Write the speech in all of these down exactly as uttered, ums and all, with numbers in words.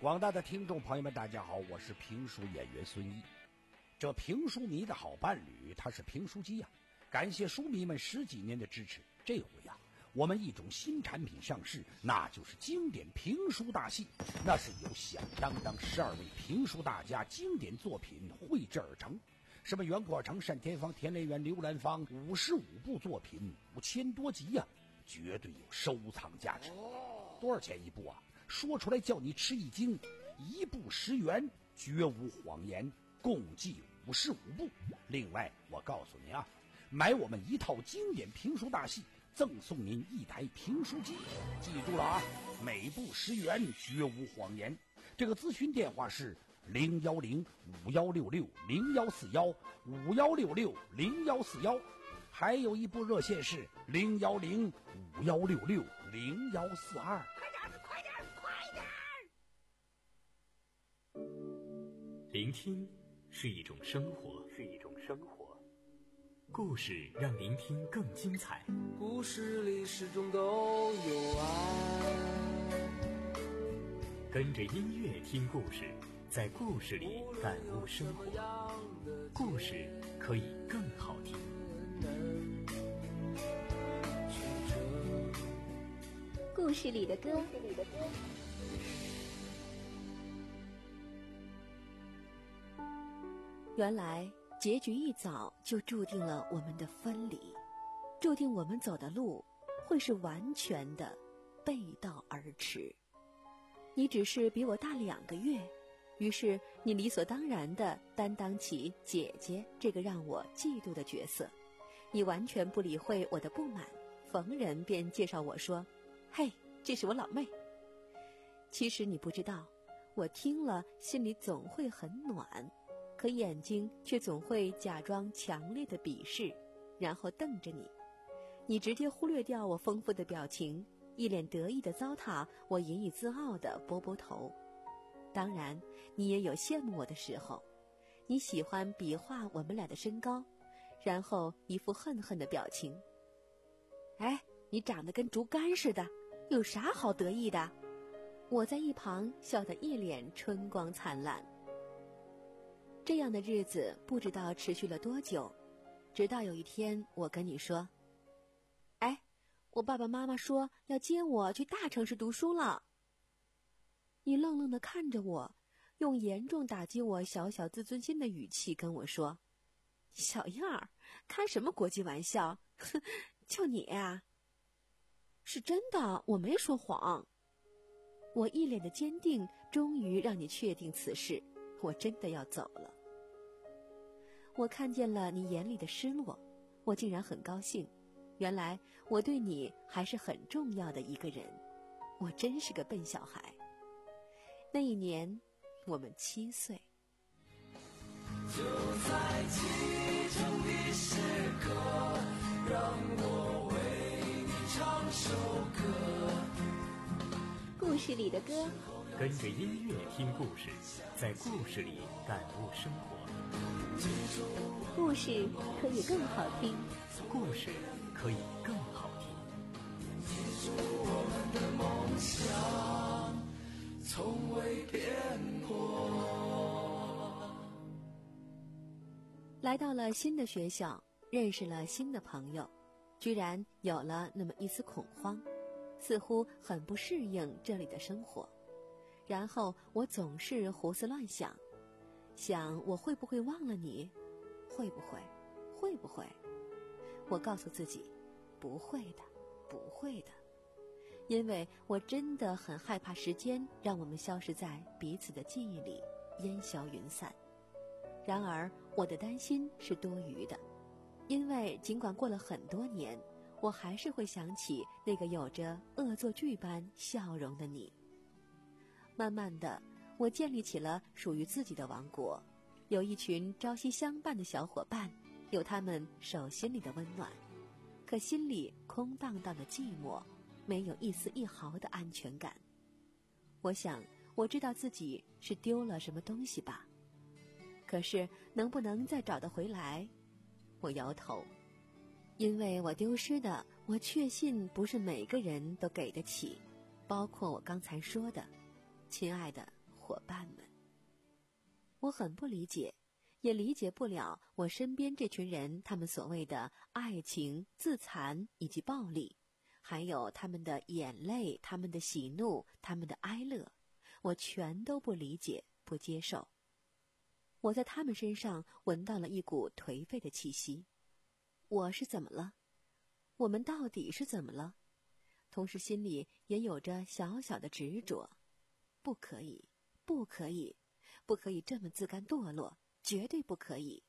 广大的听众朋友们大家好，我是评书演员孙一。这评书迷的好伴侣他是评书机呀、啊，感谢书迷们十几年的支持。这回呀、啊，我们一种新产品上市，那就是经典评书大戏。那是由响当当十二位评书大家经典作品绘制而成，什么袁国成、单田芳、田连元、刘兰芳，五十五部作品，五千多集呀、啊，绝对有收藏价值。多少钱一部啊？说出来叫你吃一惊，一部十元，绝无谎言，共计五十五部。另外我告诉您啊，买我们一套经典评书大戏，赠送您一台评书机。记住了啊，每部十元，绝无谎言。这个咨询电话是零幺零五幺六六零幺四幺五幺六六零幺四幺，还有一部热线是零幺零五幺六六零幺四二。 聆听是一种生活，是一种生活。故事让聆听更精彩。 故事里始终都有爱。 跟着音乐听故事，在故事里感悟生活。故事可以更好听。 故事里的歌。原来结局一早就注定了我们的分离，注定我们走的路会是完全的背道而驰。你只是比我大两个月，于是你理所当然地担当起姐姐这个让我嫉妒的角色。你完全不理会我的不满，逢人便介绍我说：嘿，这是我老妹。其实你不知道，我听了心里总会很暖，可眼睛却总会假装强烈的鄙视，然后瞪着你。你直接忽略掉我丰富的表情，一脸得意的糟蹋我引以自傲的波波头。当然你也有羡慕我的时候，你喜欢比划我们俩的身高，然后一副恨恨的表情。哎，你长得跟竹竿似的，有啥好得意的？我在一旁笑得一脸春光灿烂。这样的日子不知道持续了多久，直到有一天我跟你说：哎，我爸爸妈妈说要接我去大城市读书了。你愣愣地看着我，用严重打击我小小自尊心的语气跟我说：小样儿，开什么国际玩笑？哼，就你啊。是真的，我没说谎。我一脸的坚定，终于让你确定此事，我真的要走了。我看见了你眼里的失落，我竟然很高兴。原来我对你还是很重要的一个人，我真是个笨小孩。那一年我们七岁。 就在启程的时刻，让我为你唱首歌。 故事里的歌， 跟着音乐听故事，在故事里感悟生活。 故事可以更好听， 故事可以更好听。 记住我们的梦想从未变过。 来到了新的学校，认识了新的朋友，居然有了那么一丝恐慌，似乎很不适应这里的生活。然后我总是胡思乱想，想我会不会忘了你？会不会？会不会？我告诉自己，不会的，不会的，因为我真的很害怕时间让我们消失在彼此的记忆里，烟消云散。然而，我的担心是多余的，因为尽管过了很多年，我还是会想起那个有着恶作剧般笑容的你。慢慢的，我建立起了属于自己的王国，有一群朝夕相伴的小伙伴，有他们手心里的温暖，可心里空荡荡的寂寞，没有一丝一毫的安全感。我想，我知道自己是丢了什么东西吧，可是能不能再找得回来？我摇头，因为我丢失的，我确信不是每个人都给得起，包括我刚才说的，亲爱的， 伙伴们。我很不理解，也理解不了我身边这群人，他们所谓的爱情、自残以及暴力，还有他们的眼泪、他们的喜怒、他们的哀乐，我全都不理解、不接受。我在他们身上闻到了一股颓废的气息。我是怎么了？我们到底是怎么了？同时心里也有着小小的执着，不可以，不可以，不可以这么自甘堕落，绝对不可以。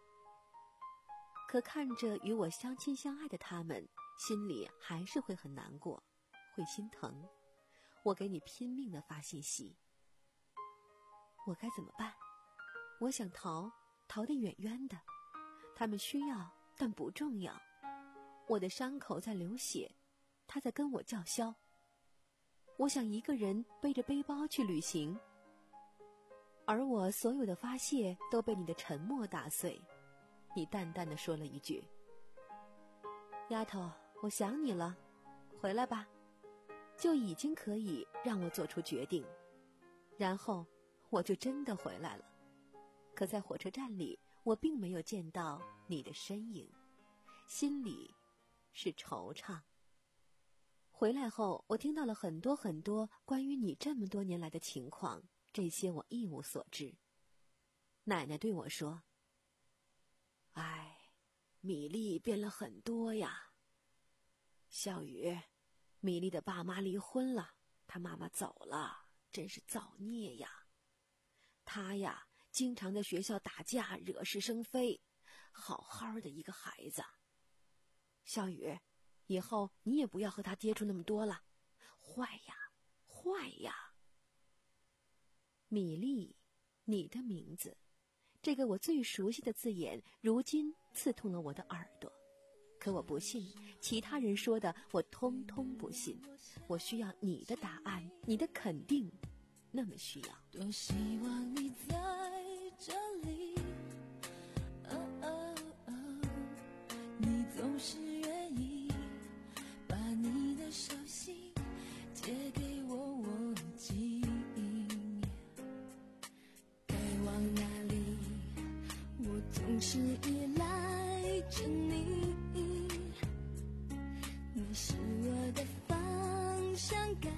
可看着与我相亲相爱的他们，心里还是会很难过，会心疼。我给你拼命地发信息，我该怎么办？我想逃，逃得远远的。他们需要，但不重要。我的伤口在流血，他在跟我叫嚣。我想一个人背着背包去旅行，而我所有的发泄都被你的沉默打碎。你淡淡地说了一句：丫头，我想你了，回来吧，就已经可以让我做出决定。然后我就真的回来了。可在火车站里，我并没有见到你的身影，心里是惆怅。回来后，我听到了很多很多关于你这么多年来的情况，这些我一无所知。奶奶对我说：哎，米粒变了很多呀。小雨，米粒的爸妈离婚了，她妈妈走了，真是造孽呀。她呀，经常在学校打架，惹是生非，好好的一个孩子。小雨，以后你也不要和他接触那么多了，坏呀，坏呀。米粒，你的名字，这个我最熟悉的字眼，如今刺痛了我的耳朵。可我不信，其他人说的我通通不信。我需要你的答案，你的肯定，那么需要。 多希望你在这里，哦哦哦，你总是愿意把你的手心借给我，我记忆该往哪里，我总是依赖着你，你是我的方向感，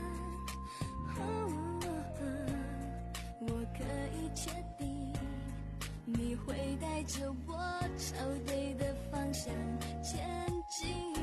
我可以确定你会带着我朝对的方向前进。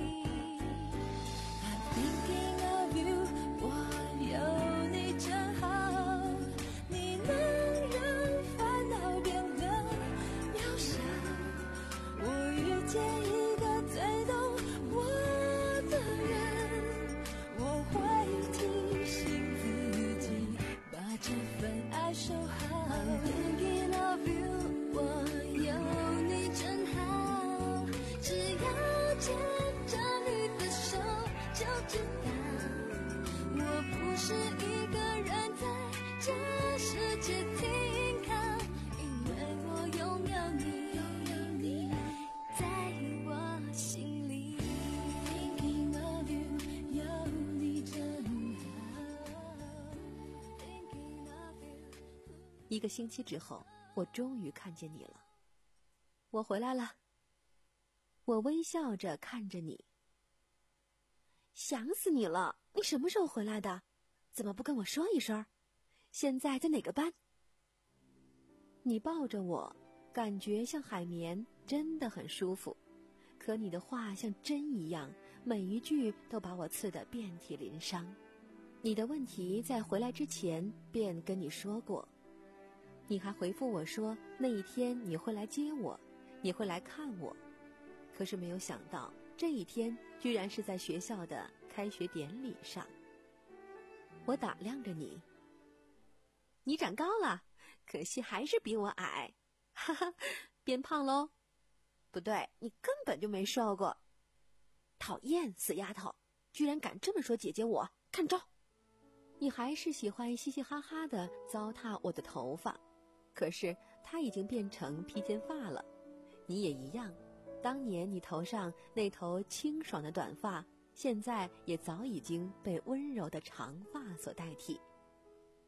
I'm thinking of you， 我有你真好，你能让烦恼变得渺小，我遇见一个最懂我的人，我会提醒自己把这份爱守好。I'm thinking of you， 我有你真好，只要牵着你的手就知道，我不是一个人在这世界停靠，因为我拥有你，拥有你在我心里。Thinking of you， 有你真好。Thinking of you。 一个星期之后，我终于看见你了。我回来了。我微笑着看着你。想死你了！你什么时候回来的？怎么不跟我说一声？现在在哪个班？你抱着我，感觉像海绵，真的很舒服。可你的话像针一样，每一句都把我刺得遍体鳞伤。你的问题在回来之前便跟你说过。你还回复我说那一天你会来接我，你会来看我。可是没有想到这一天居然是在学校的开学典礼上。我打量着你，你长高了，可惜还是比我矮，哈哈，变胖喽？不对，你根本就没瘦过。讨厌，死丫头，居然敢这么说姐姐我，看招！你还是喜欢嘻嘻哈哈的糟蹋我的头发，可是它已经变成披肩发了。你也一样，当年你头上那头清爽的短发，现在也早已经被温柔的长发所代替。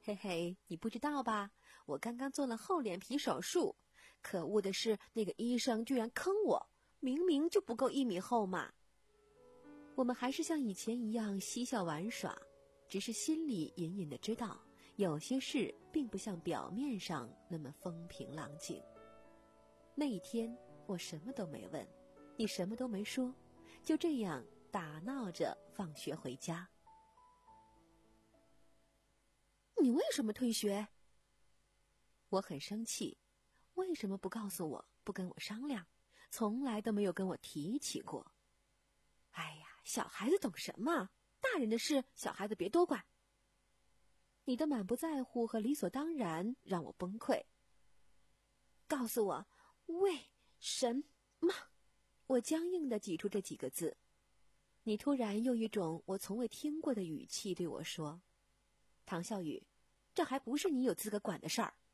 嘿嘿，你不知道吧？我刚刚做了厚脸皮手术，可恶的是那个医生居然坑我，明明就不够一米厚嘛。我们还是像以前一样嬉笑玩耍，只是心里隐隐的知道，有些事并不像表面上那么风平浪静。那一天我什么都没问，你什么都没说，就这样打闹着放学回家。你为什么退学？我很生气，为什么不告诉我，不跟我商量，从来都没有跟我提起过。哎呀，小孩子懂什么？大人的事，小孩子别多管。你的满不在乎和理所当然让我崩溃。告诉我，为什么？我僵硬地挤出这几个字。你突然用一种我从未听过的语气对我说：唐笑宇，这还不是你有资格管的事儿。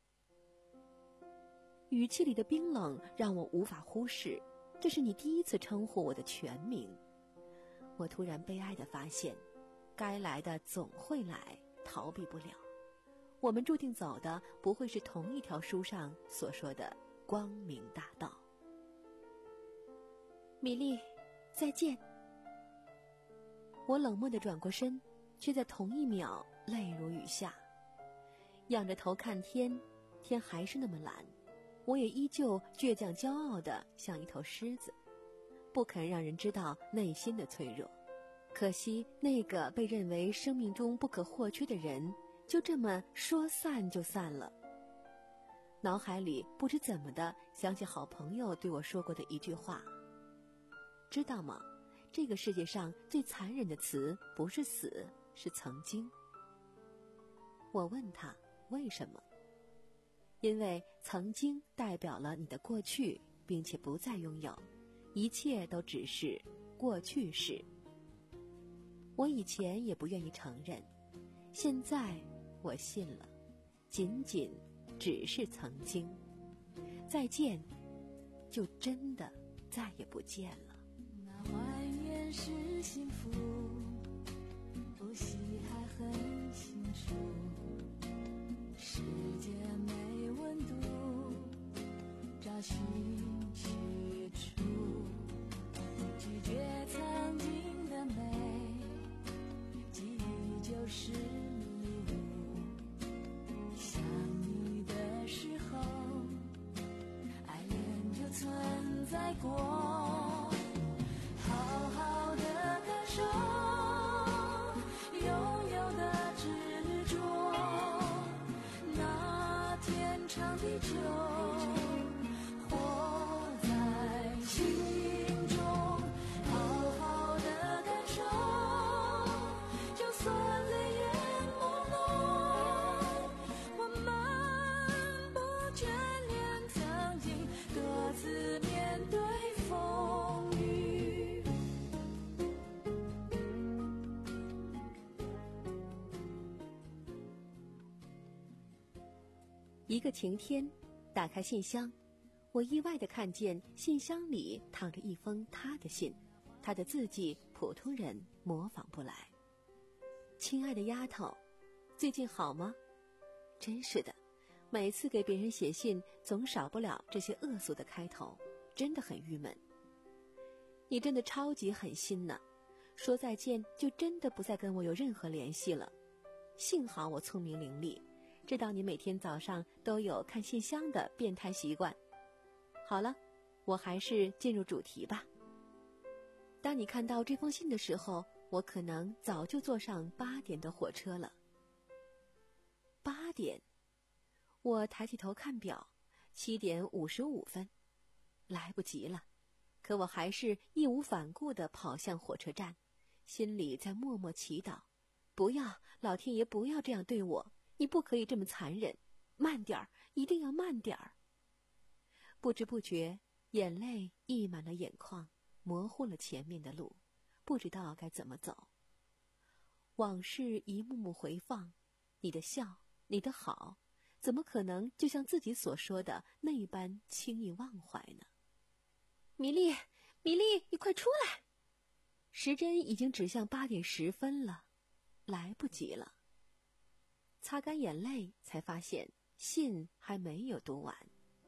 语气里的冰冷让我无法忽视，这是你第一次称呼我的全名。我突然悲哀地发现，该来的总会来，逃避不了。我们注定走的不会是同一条书上所说的光明大道。米粒，再见。我冷漠地转过身，却在同一秒泪如雨下。仰着头看天，天还是那么蓝，我也依旧倔强骄傲的像一头狮子，不肯让人知道内心的脆弱。可惜那个被认为生命中不可或缺的人，就这么说散就散了。脑海里不知怎么的想起好朋友对我说过的一句话，知道吗？这个世界上最残忍的词不是死，是曾经。我问他为什么？因为曾经代表了你的过去，并且不再拥有，一切都只是过去式。我以前也不愿意承认，现在我信了，仅仅只是曾经。再见，就真的再也不见了。 那怀念是幸福，呼吸还很清楚，世界没温度，找寻去处，拒绝曾经的美，记忆就是迷雾，想你的时候，爱恋就存在过，好好的感受拥有的执着，那天长地久，活在心中，好好的感受，就算泪眼朦胧，我们不眷恋曾经，各自面对风雨。 一个晴天，打开信箱，我意外地看见信箱里躺着一封他的信，他的字迹普通人模仿不来。亲爱的丫头，最近好吗？真是的，每次给别人写信总少不了这些恶俗的开头，真的很郁闷。你真的超级狠心呢，说再见就真的不再跟我有任何联系了。幸好我聪明伶俐，知道你每天早上都有看信箱的变态习惯。好了，我还是进入主题吧。当你看到这封信的时候，我可能早就坐上八点的火车了。八点，我抬起头看表，七点五十五分，来不及了。可我还是义无反顾地跑向火车站，心里在默默祈祷：不要，老天爷不要这样对我，你不可以这么残忍，慢点儿，一定要慢点儿。不知不觉，眼泪溢满了眼眶，模糊了前面的路，不知道该怎么走。往事一幕幕回放，你的笑，你的好，怎么可能就像自己所说的那般轻易忘怀呢？米粒，米粒，你快出来！时针已经指向八点十分了，来不及了。 擦干眼泪，才发现信还没有读完。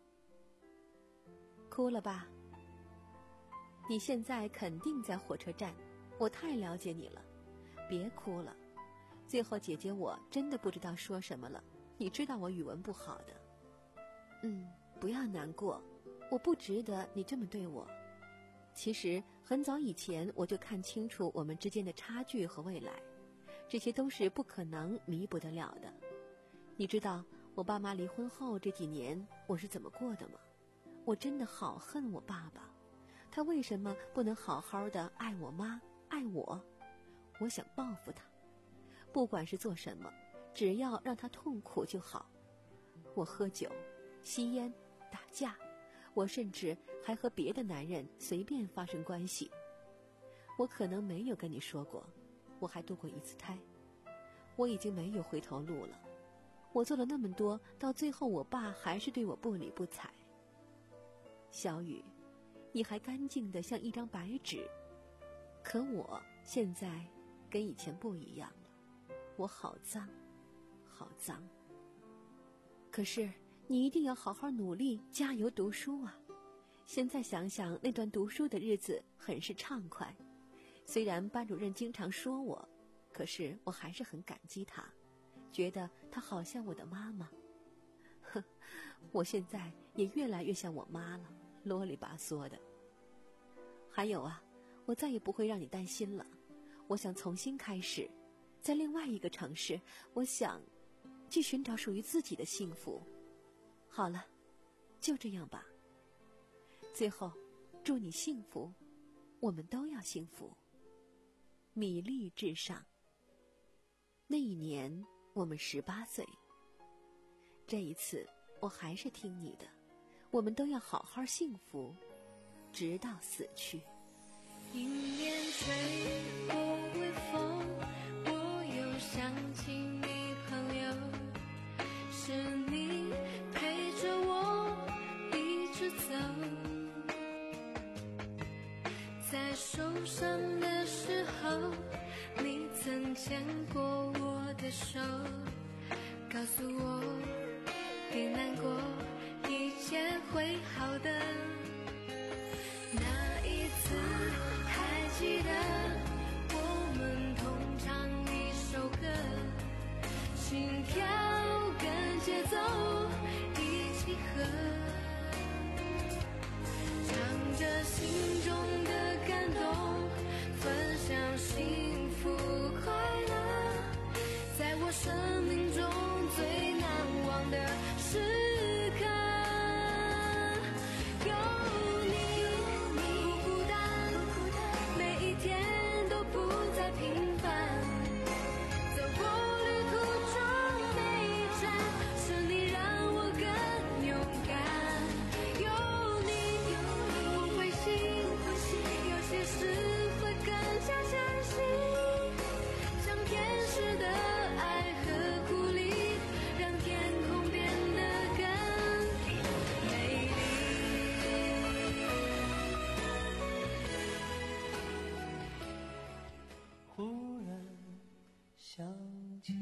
哭了吧？你现在肯定在火车站，我太了解你了，别哭了。最后姐姐我真的不知道说什么了，你知道我语文不好的。嗯，不要难过，我不值得你这么对我。其实很早以前我就看清楚我们之间的差距和未来，这些都是不可能弥补得了的。你知道我爸妈离婚后这几年我是怎么过的吗？我真的好恨我爸爸，他为什么不能好好的爱我妈爱我？我想报复他，不管是做什么，只要让他痛苦就好。我喝酒吸烟打架，我甚至还和别的男人随便发生关系。我可能没有跟你说过，我还堕过一次胎。我已经没有回头路了，我做了那么多，到最后我爸还是对我不理不睬。小雨，你还干净的像一张白纸，可我现在跟以前不一样了，我好脏好脏。可是你一定要好好努力，加油读书啊！现在想想那段读书的日子很是畅快，虽然班主任经常说我，可是我还是很感激他，觉得他好像我的妈妈。哼，我现在也越来越像我妈了，啰里吧嗦的。还有啊，我再也不会让你担心了，我想重新开始，在另外一个城市，我想去寻找属于自己的幸福。好了，就这样吧。最后，祝你幸福，我们都要幸福。米粒至上。那一年我们十八岁，这一次我还是听你的，我们都要好好幸福，直到死去。 迎面吹过微风，我又想起你朋友，是你陪着我一直走，在受伤的时候，你曾牵过我的手，告诉我别难过，一切会好的。那一次还记得我们同唱一首歌，心跳跟节奏一起和，唱着心中的感动，分享幸福快乐，在我生命中最难忘的时刻，有你不孤单，每一天都不再平凡，走过旅途中每一站，是你让我更勇敢，有你我会信，有些事会更加相信，像天使的爱和鼓励，让天空变得更美丽。 忽然想起，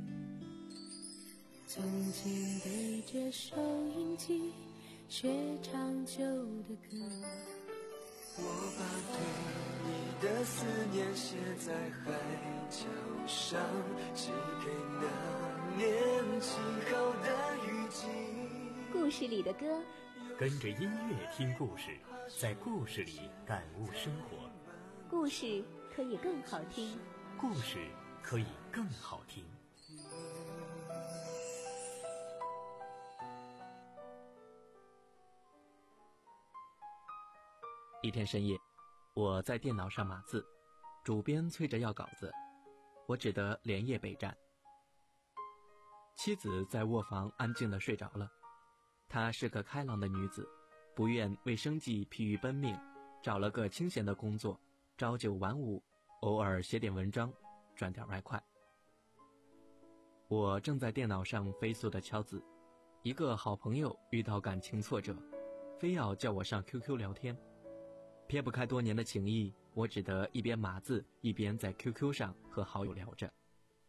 曾经对着收音机学唱旧的歌， 我把对你的思念写在海角上，寄给那年起好的雨季。 故事里的歌， 跟着音乐听故事，在故事里感悟生活。 故事可以更好听。 故事可以更好听。 一天深夜，我在电脑上码字，主编催着要稿子，我只得连夜备战。妻子在卧房安静地睡着了，她是个开朗的女子，不愿为生计疲于奔命，找了个清闲的工作，朝九晚五，偶尔写点文章，赚点外快。我正在电脑上飞速地敲字，一个好朋友遇到感情挫折，非要叫我上 Q Q 聊天。撇不开多年的情谊，我只得一边码字一边在 Q Q 上和好友聊着。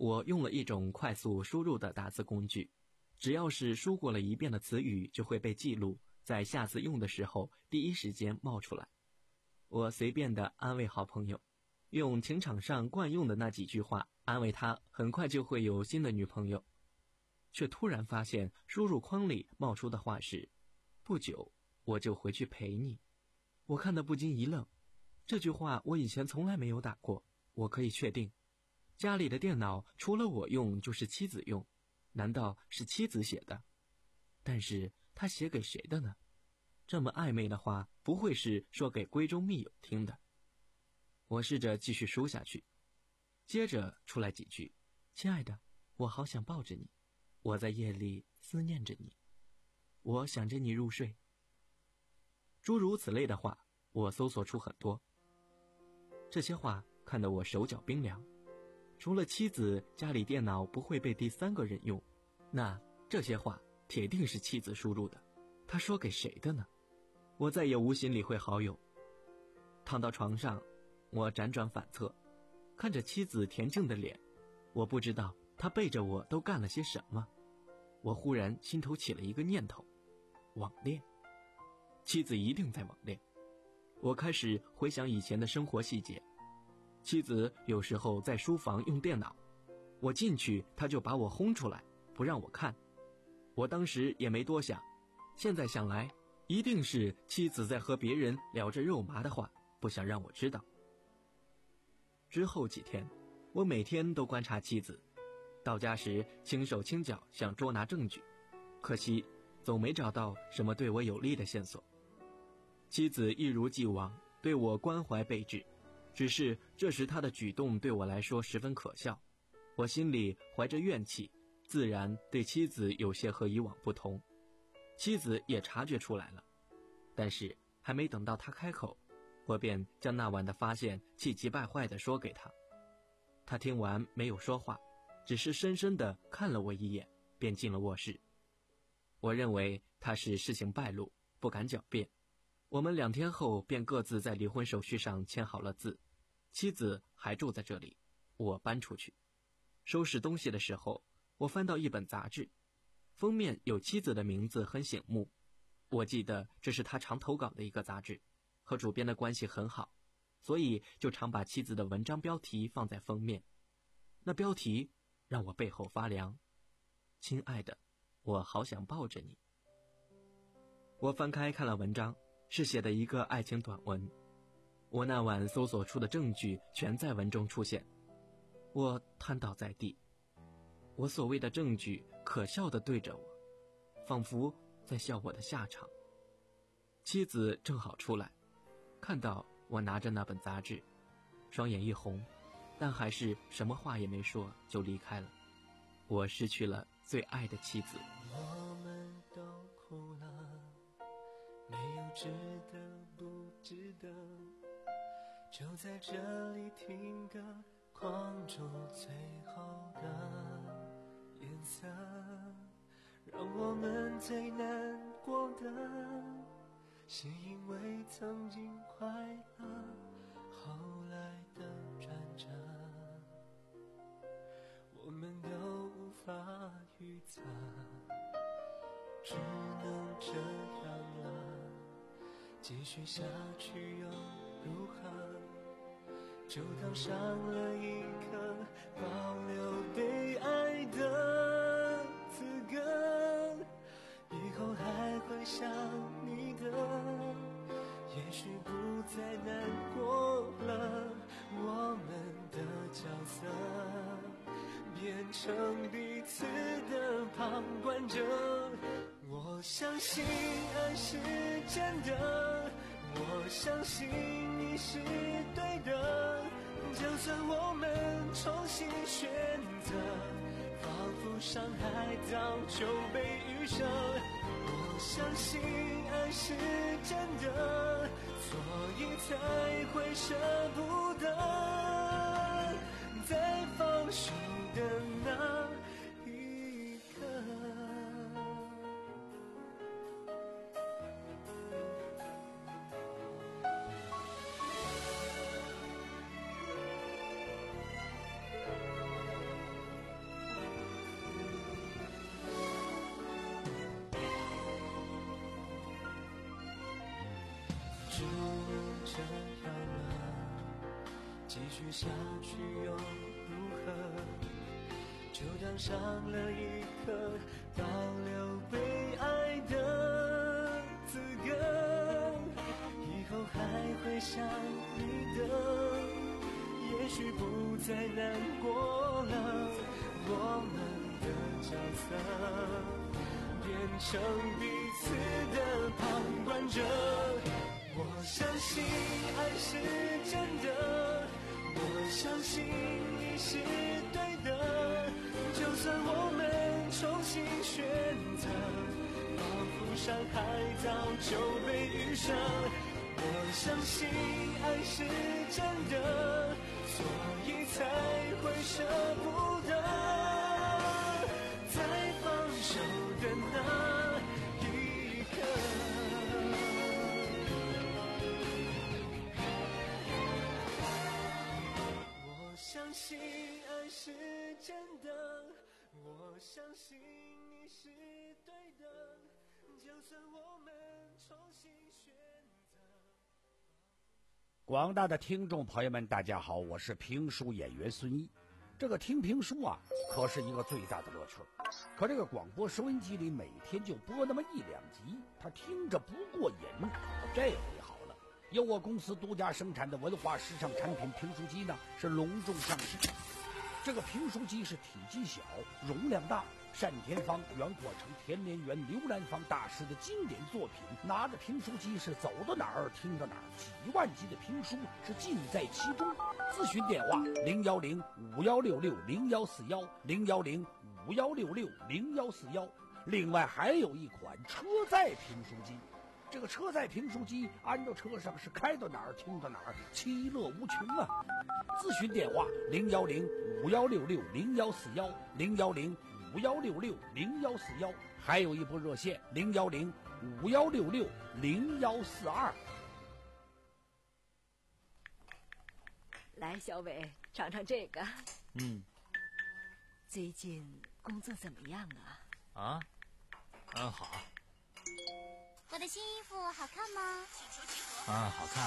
我用了一种快速输入的打字工具，只要是输过了一遍的词语就会被记录，在下次用的时候第一时间冒出来。我随便的安慰好朋友，用情场上惯用的那几句话安慰他很快就会有新的女朋友，却突然发现输入框里冒出的话是不久我就回去陪你。我看得不禁一愣，这句话我以前从来没有打过。我可以确定家里的电脑除了我用就是妻子用，难道是妻子写的？但是他写给谁的呢？这么暧昧的话不会是说给闺中密友听的。我试着继续输下去，接着出来几句：亲爱的，我好想抱着你，我在夜里思念着你，我想着你入睡。诸如此类的话我搜索出很多，这些话看得我手脚冰凉。除了妻子，家里电脑不会被第三个人用，那这些话铁定是妻子输入的。她说给谁的呢？我再也无心理会好友。躺到床上，我辗转反侧，看着妻子恬静的脸，我不知道她背着我都干了些什么。我忽然心头起了一个念头：网恋。妻子一定在网恋。我开始回想以前的生活细节。妻子有时候在书房用电脑，我进去她就把我轰出来，不让我看。我当时也没多想，现在想来一定是妻子在和别人聊着肉麻的话，不想让我知道。之后几天我每天都观察妻子，到家时轻手轻脚想捉拿证据，可惜总没找到什么对我有利的线索。妻子一如既往对我关怀备至，只是这时她的举动对我来说十分可笑。我心里怀着怨气，自然对妻子有些和以往不同。妻子也察觉出来了，但是还没等到她开口，我便将那晚的发现气急败坏地说给她。她听完没有说话，只是深深地看了我一眼，便进了卧室。我认为她是事情败露，不敢狡辩。我们两天后便各自在离婚手续上签好了字，妻子还住在这里，我搬出去。收拾东西的时候，我翻到一本杂志，封面有妻子的名字很醒目。我记得这是她常投稿的一个杂志，和主编的关系很好，所以就常把妻子的文章标题放在封面。那标题让我背后发凉：亲爱的，我好想抱着你。我翻开看了文章，是写的一个爱情短文。我那晚搜索出的证据全在文中出现。我瘫倒在地，我所谓的证据可笑地对着我，仿佛在笑我的下场。妻子正好出来，看到我拿着那本杂志，双眼一红，但还是什么话也没说就离开了。我失去了最爱的妻子。 我们都哭了，没有值得不值得，就在这里听歌，框住最后的颜色。让我们最难过的是因为曾经快乐，后来的转折我们都无法预测，只能这样了，继续下去又如何？就当上了一课，保留被爱的资格，以后还会想你的，也许不再难过了，我们的角色变成彼此的旁观者。我相信爱是真的，我相信你是对的，就算我们重新选择，仿佛伤害早就被预设。我相信爱是真的，所以才会舍不得在放手的那一刻。 这样了，继续下去又如何？就当上了一课，保留被爱的资格。以后还会想你的，也许不再难过了。我们的角色变成彼此的旁观者。我相信爱是真的，我相信你是对的。就算我们重新选择，保护伤害早就被预设。我相信爱是真的，所以才会舍不得，在放手的那一刻。我相信爱是真的，我相信你是对的，就算我们重新选择。 广大的听众朋友们，大家好，我是评书演员孙一。这个听评书啊，可是一个最大的乐趣。可这个广播收音机里每天就播那么一两集，他听着不过瘾。这回好了，由我公司独家生产的文化时尚产品评书机呢，是隆重上市。这个评书机是体积小，容量大，单田芳、袁阔成、田连元、刘兰芳大师的经典作品，拿着评书机是走到哪儿听到哪儿，几万集的评书是尽在其中。咨询电话零幺零五幺六六零幺四幺零幺零五幺六六零幺四幺。另外还有一款车载评书机，这个车载评书机安到车上是开到哪儿听到哪儿，其乐无穷啊！咨询电话零幺零五幺六六零幺四幺零幺零五幺六六零幺四幺，还有一部热线零幺零五幺六六零幺四二。 来，小伟，尝尝这个。 嗯。 最近工作怎么样啊？ 啊，嗯，好。 我的新衣服好看吗？ 啊，好看。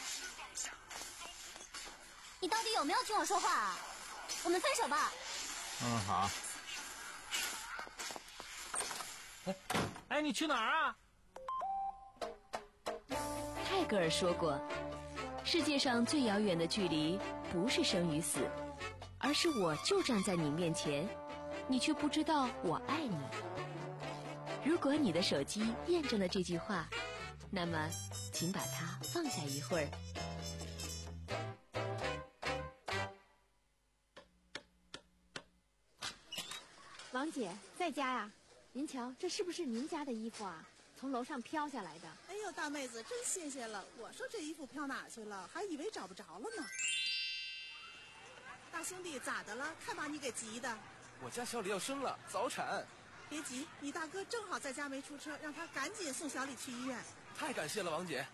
你到底有没有听我说话啊？我们分手吧。 嗯，好。哎，哎，你去哪儿啊？ 泰戈尔说过，世界上最遥远的距离不是生与死，而是我就站在你面前，你却不知道我爱你。如果你的手机验证了这句话，那么请把它放下一会儿。 王姐在家呀？您瞧，这是不是您家的衣服啊？从楼上飘下来的。 哎呦，大妹子，真新鲜了！我说这衣服飘哪去了，还以为找不着了呢。大兄弟，咋的了？看把你给急的。 我家小李要生了，早产。 别急，你大哥正好在家没出车，让他赶紧送小李去医院。 太感谢了，王姐。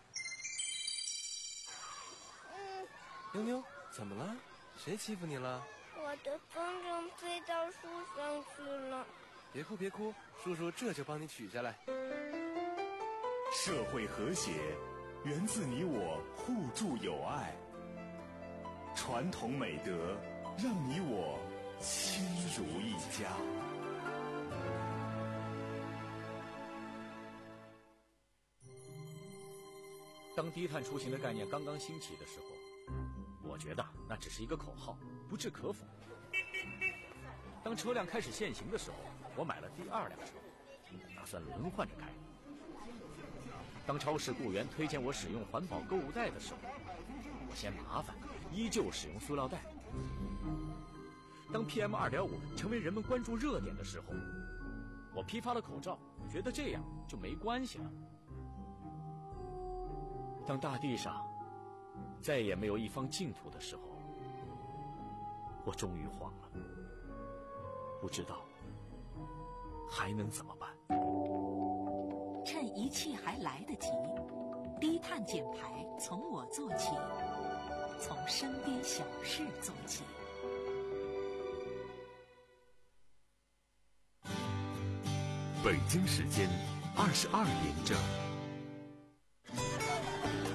嗯。 妞妞，怎么了？谁欺负你了？ 我的风筝飞到树上去了。 别哭别哭，叔叔这就帮你取下来。 社会和谐源自你我互助友爱，传统美德让你我亲如一家。 当低碳出行的概念刚刚兴起的时候，我觉得那只是一个口号，不置可否。当车辆开始限行的时候，我买了第二辆车，打算轮换着开。当超市雇员推荐我使用环保购物袋的时候，我嫌麻烦，依旧使用塑料袋。当 P M 二点五 成为人们关注热点的时候，我批发了口罩，觉得这样就没关系了。当大地上再也没有一方净土的时候，我终于慌了，不知道还能怎么办。 趁一切还来得及，低碳减排从我做起，从身边小事做起。 北京时间二十二点整。